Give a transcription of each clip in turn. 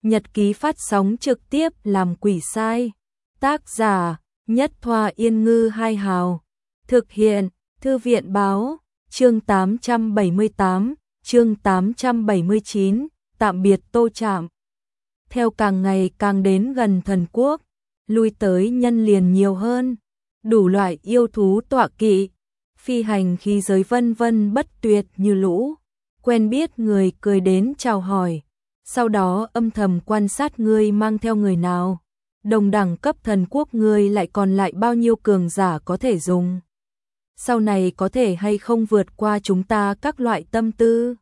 Nhật ký phát sóng trực tiếp làm quỷ sai. Tác giả Nhất Thoa Yên Ngư Hai Hào. Thực hiện Thư viện Báo. Chương 878, chương 879, tạm biệt Tô Trạm. Theo càng ngày càng đến gần thần quốc, lui tới nhân liền nhiều hơn, đủ loại yêu thú tọa kỵ, phi hành khí giới vân vân bất tuyệt như lũ, quen biết người cười đến chào hỏi, sau đó âm thầm quan sát ngươi mang theo người nào, đồng đẳng cấp thần quốc ngươi lại còn lại bao nhiêu cường giả có thể dùng. Sau này có thể hay không vượt qua chúng ta các loại tâm tư.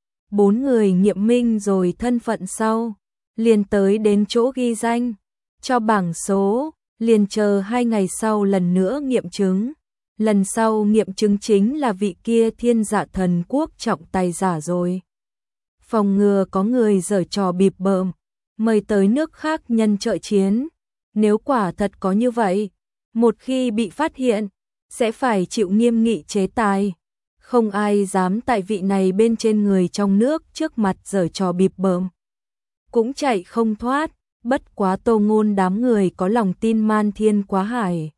4 người nghiệm minh rồi thân phận sau, liền tới đến chỗ ghi danh, cho bảng số, liền chờ 2 ngày sau lần nữa nghiệm chứng. Lần sau nghiệm chứng chính là vị kia thiên dạ thần quốc trọng tài giả rồi. Phòng ngừa có người giở trò bịp bợm, mời tới nước khác nhân trợ chiến. Nếu quả thật có như vậy, một khi bị phát hiện, sẽ phải chịu nghiêm nghị chế tài. Không ai dám tại vị này bên trên người trong nước trước mặt giở trò bịp bợm. Cũng chạy không thoát, bất quá Tô Ngôn đám người có lòng tin man thiên quá hải.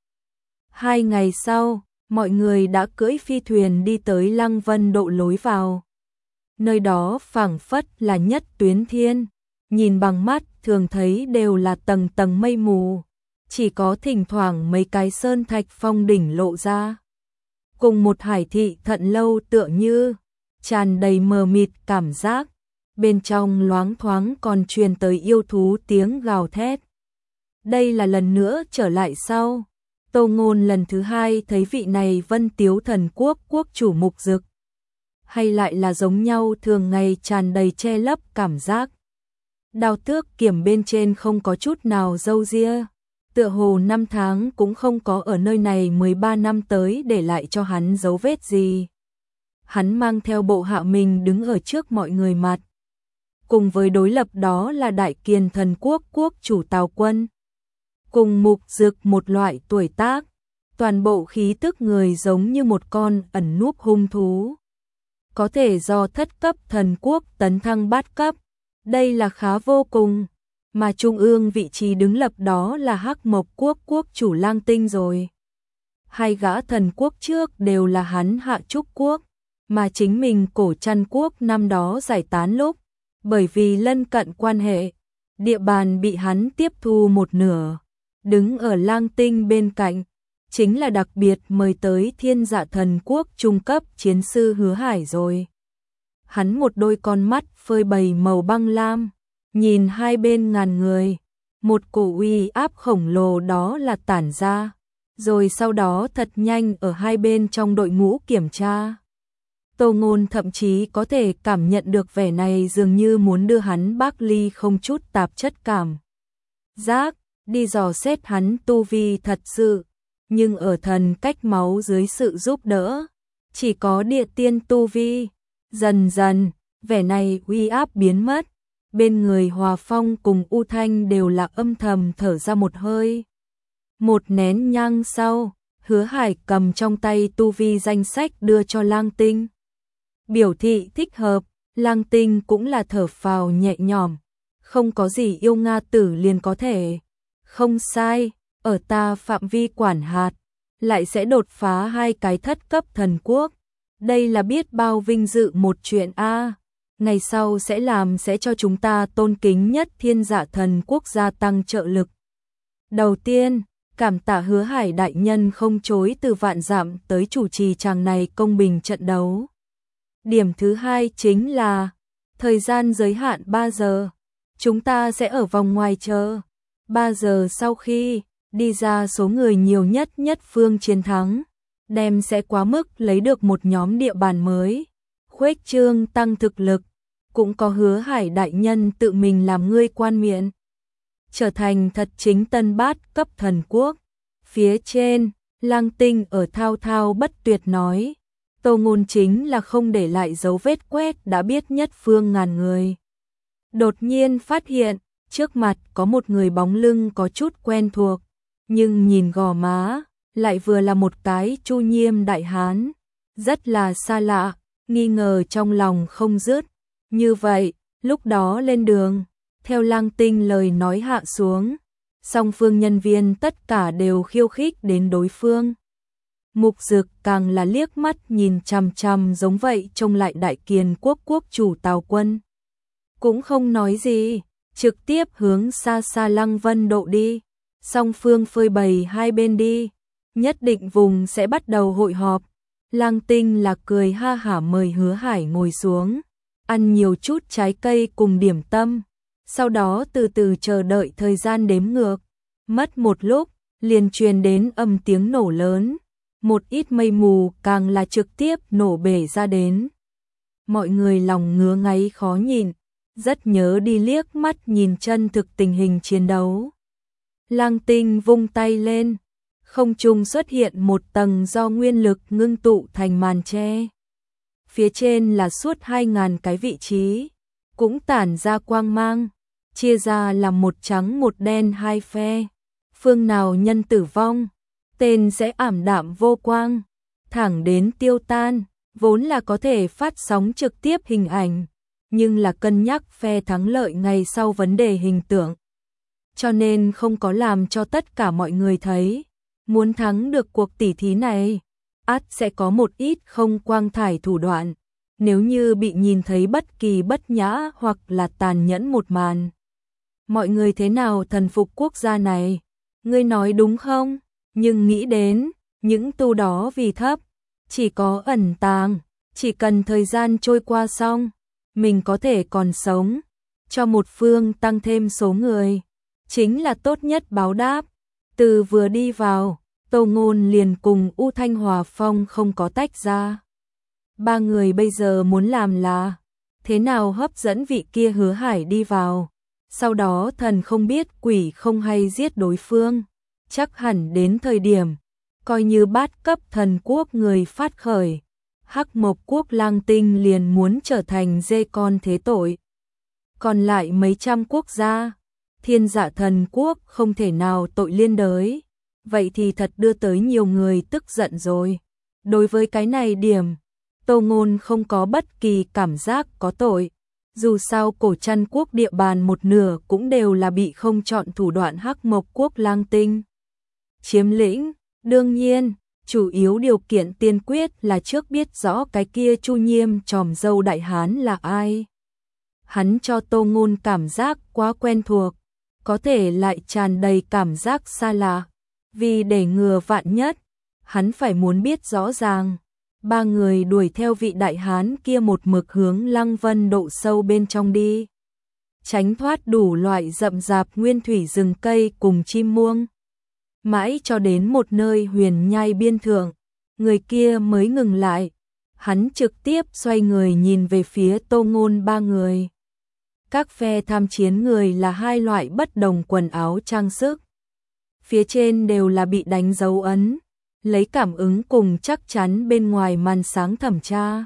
2 ngày sau, mọi người đã cưỡi phi thuyền đi tới Lăng Vân Độ lối vào. Nơi đó phảng phất là nhất tuyến thiên, nhìn bằng mắt thường thấy đều là tầng tầng mây mù, chỉ có thỉnh thoảng mấy cái sơn thạch phong đỉnh lộ ra. Cùng một hải thị thận lâu tựa như, tràn đầy mờ mịt cảm giác, bên trong loáng thoáng còn truyền tới yêu thú tiếng gào thét. Đây là lần nữa trở lại sau. Tô Ngôn lần thứ 2 thấy vị này Vân Tiếu thần quốc quốc chủ Mục Dực. Hay lại là giống nhau thường ngày tràn đầy che lấp cảm giác. Đao tước kiểm bên trên không có chút nào râu ria. Tựa hồ 5 tháng cũng không có ở nơi này 13 năm tới để lại cho hắn dấu vết gì. Hắn mang theo bộ hạ mình đứng ở trước mọi người mặt. Cùng với đối lập đó là Đại Kiền thần quốc quốc chủ Tào Quân. Cùng Mục Dực một loại tuổi tác, toàn bộ khí tức người giống như một con ẩn núp hung thú. Có thể do thất cấp thần quốc tấn thăng bát cấp, đây là khá vô cùng, mà trung ương vị trí đứng lập đó là Hắc Mộc quốc quốc chủ Lang Tinh rồi. 2 gã thần quốc trước đều là hắn Hạ Trúc quốc, mà chính mình Cổ Trăn quốc năm đó giải tán lúc, bởi vì lân cận quan hệ, địa bàn bị hắn tiếp thu một nửa. Đứng ở Lang Tinh bên cạnh, chính là đặc biệt mời tới thiên dạ thần quốc trung cấp chiến sư Hứa Hải rồi. Hắn một đôi con mắt phơi bày màu băng lam, nhìn hai bên ngàn người, một cổ uy áp khổng lồ đó là tản ra, rồi sau đó thật nhanh ở hai bên trong đội ngũ kiểm tra. Tô Ngôn thậm chí có thể cảm nhận được vẻ này dường như muốn đưa hắn bác ly không chút tạp chất cảm giác, đi dò xét hắn tu vi thật sự, nhưng ở thần cách máu dưới sự giúp đỡ, chỉ có địa tiên tu vi. Dần dần, vẻ này uy áp biến mất, bên người Hòa Phong cùng U Thanh đều là âm thầm thở ra một hơi. Một nén nhang sau, Hứa Hải cầm trong tay tu vi danh sách đưa cho Lang Tinh. Biểu thị thích hợp, Lang Tinh cũng là thở phào nhẹ nhõm, không có gì yêu Nga tử liền có thể. Không sai, ở ta phạm vi quản hạt, lại sẽ đột phá 2 cái thất cấp thần quốc. Đây là biết bao vinh dự một chuyện a. Ngày sau sẽ cho chúng ta tôn kính nhất thiên dạ thần quốc gia tăng trợ lực. Đầu tiên, cảm tạ Hứa Hải đại nhân không chối từ vạn dặm tới chủ trì chàng này công bình trận đấu. Điểm thứ 2 chính là thời gian giới hạn 3 giờ. Chúng ta sẽ ở vòng ngoài chờ. 3 giờ sau khi đi ra số người nhiều nhất phương chiến thắng, đem sẽ quá mức lấy được một nhóm địa bàn mới, khuếch trương tăng thực lực, cũng có Hứa Hải đại nhân tự mình làm ngươi quan miện, trở thành thật chính tân bát cấp thần quốc. Phía trên, Lang Tinh ở thao thao bất tuyệt nói, Tô Ngôn chính là không để lại dấu vết quét đã biết nhất phương ngàn người. Đột nhiên phát hiện, trước mặt có một người bóng lưng có chút quen thuộc, nhưng nhìn gò má, lại vừa là một cái Chu Nhiêm đại hán, rất là xa lạ, nghi ngờ trong lòng không dứt. Như vậy, lúc đó lên đường, Theo Lang Tinh lời nói hạ xuống, song phương nhân viên tất cả đều khiêu khích đến đối phương. Mục Dực càng là liếc mắt nhìn chằm chằm giống vậy trông lại Đại Kiền quốc quốc chủ Tào Quân. Cũng không nói gì, trực tiếp hướng xa xa Lăng Vân Độ đi, song phương phơi bày hai bên đi, nhất định vùng sẽ bắt đầu hội họp. Lang Tinh là cười ha hả mời Hứa Hải ngồi xuống, ăn nhiều chút trái cây cùng điểm tâm, sau đó từ từ chờ đợi thời gian đếm ngược. Mất một lúc, liền truyền đến âm tiếng nổ lớn, một ít mây mù càng là trực tiếp nổ bể ra đến. Mọi người lòng ngứa ngáy khó nhìn, rất nhớ đi liếc mắt nhìn chân thực tình hình chiến đấu. Lang Tinh vung tay lên, không trung xuất hiện một tầng do nguyên lực ngưng tụ thành màn che. Phía trên là suốt 2.000 cái vị trí, cũng tản ra quang mang, chia ra làm một trắng một đen hai phe. Phương nào nhân tử vong, tên sẽ ảm đạm vô quang, thẳng đến tiêu tan, vốn là có thể phát sóng trực tiếp hình ảnh, nhưng là cân nhắc phe thắng lợi ngày sau vấn đề hình tượng. Cho nên không có làm cho tất cả mọi người thấy, muốn thắng được cuộc tỉ thí này, ắt sẽ có một ít không quang thải thủ đoạn, nếu như bị nhìn thấy bất kỳ bất nhã hoặc là tàn nhẫn một màn. Mọi người thế nào thần phục quốc gia này? Ngươi nói đúng không? Nhưng nghĩ đến, những tu đó vì thấp, chỉ có ẩn tàng, chỉ cần thời gian trôi qua xong, mình có thể còn sống, cho một phương tăng thêm số người, chính là tốt nhất báo đáp. Từ vừa đi vào, Tô Ngôn liền cùng U Thanh Hòa Phong không có tách ra. Ba người bây giờ muốn làm là thế nào hấp dẫn vị kia Hứa Hải đi vào, sau đó thần không biết quỷ không hay giết đối phương. Chắc hẳn đến thời điểm, coi như bát cấp thần quốc người phát khởi, Hắc Mộc quốc Lang Tinh liền muốn trở thành dê con thế tội. Còn lại mấy trăm quốc gia, Thiên Dạ thần quốc không thể nào tội liên đới, vậy thì thật đưa tới nhiều người tức giận rồi. Đối với cái này điểm, Tô Ngôn không có bất kỳ cảm giác có tội. Dù sao Cổ Trăn quốc địa bàn một nửa cũng đều là bị không chọn thủ đoạn Hắc Mộc quốc Lang Tinh chiếm lĩnh. Đương nhiên, chủ yếu điều kiện tiên quyết là trước biết rõ cái kia Chu Nhiêm tròm dâu đại hán là ai. Hắn cho Tô Ngôn cảm giác quá quen thuộc, có thể lại tràn đầy cảm giác xa lạ. Vì để ngừa vạn nhất, hắn phải muốn biết rõ ràng. Ba người đuổi theo vị đại hán kia một mực hướng Lăng Vân Độ sâu bên trong đi, tránh thoát đủ loại rậm rạp nguyên thủy rừng cây cùng chim muông. Mãi cho đến một nơi huyền nhai biên thượng, người kia mới ngừng lại. Hắn trực tiếp xoay người nhìn về phía Tô Ngôn ba người. Các phe tham chiến người là hai loại bất đồng quần áo trang sức. Phía trên đều là bị đánh dấu ấn, lấy cảm ứng cùng chắc chắn bên ngoài màn sáng thẩm tra.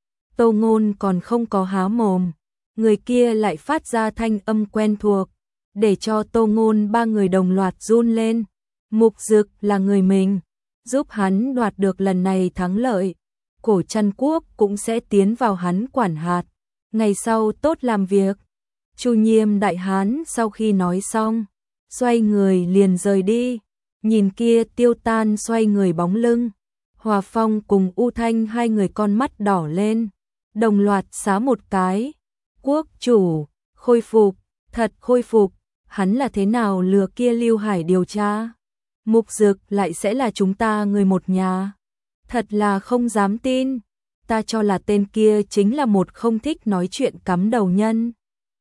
Tô Ngôn còn không có há mồm, người kia lại phát ra thanh âm quen thuộc, để cho Tô Ngôn ba người đồng loạt run lên. Mục Dực là người mình, giúp hắn đoạt được lần này thắng lợi, Cổ Trăn quốc cũng sẽ tiến vào hắn quản hạt, ngày sau tốt làm việc. Chu Nhiêm đại hán sau khi nói xong, xoay người liền rời đi, nhìn kia tiêu tan xoay người bóng lưng. Hòa Phong cùng U Thanh hai người con mắt đỏ lên, đồng loạt xá một cái. Quốc chủ, khôi phục, thật khôi phục, hắn là thế nào lừa kia Lưu Hải điều tra? Mục Dực lại sẽ là chúng ta người một nhà. Thật là không dám tin, ta cho là tên kia chính là một không thích nói chuyện cắm đầu nhân.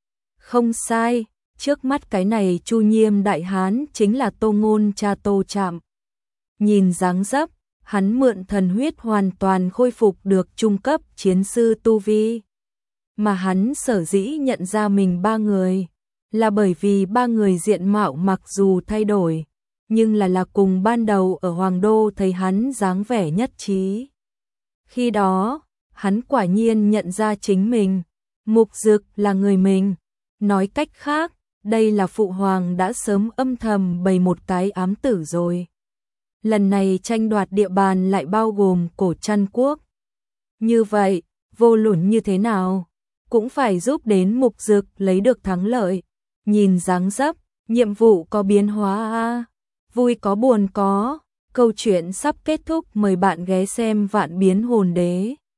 Không sai, trước mắt cái này Chu Nhiêm đại hán chính là Tô Ngôn cha Tô Trạm. Nhìn dáng dấp, hắn mượn thần huyết hoàn toàn khôi phục được trung cấp chiến sư tu vi. Mà hắn sở dĩ nhận ra mình ba người, là bởi vì ba người diện mạo mặc dù thay đổi, nhưng là cùng ban đầu ở Hoàng Đô thấy hắn dáng vẻ nhất trí. Khi đó, hắn quả nhiên nhận ra chính mình, Mục Dực là người mình. Nói cách khác, đây là Phụ Hoàng đã sớm âm thầm bày một cái ám tử rồi. Lần này tranh đoạt địa bàn lại bao gồm Cổ Trăn quốc. Như vậy, vô luận như thế nào, cũng phải giúp đến Mục Dực lấy được thắng lợi. nhìn dáng dấp, nhiệm vụ có biến hóa vui có buồn có, câu chuyện sắp kết thúc, mời bạn ghé xem Vạn Biến Hồn Đế.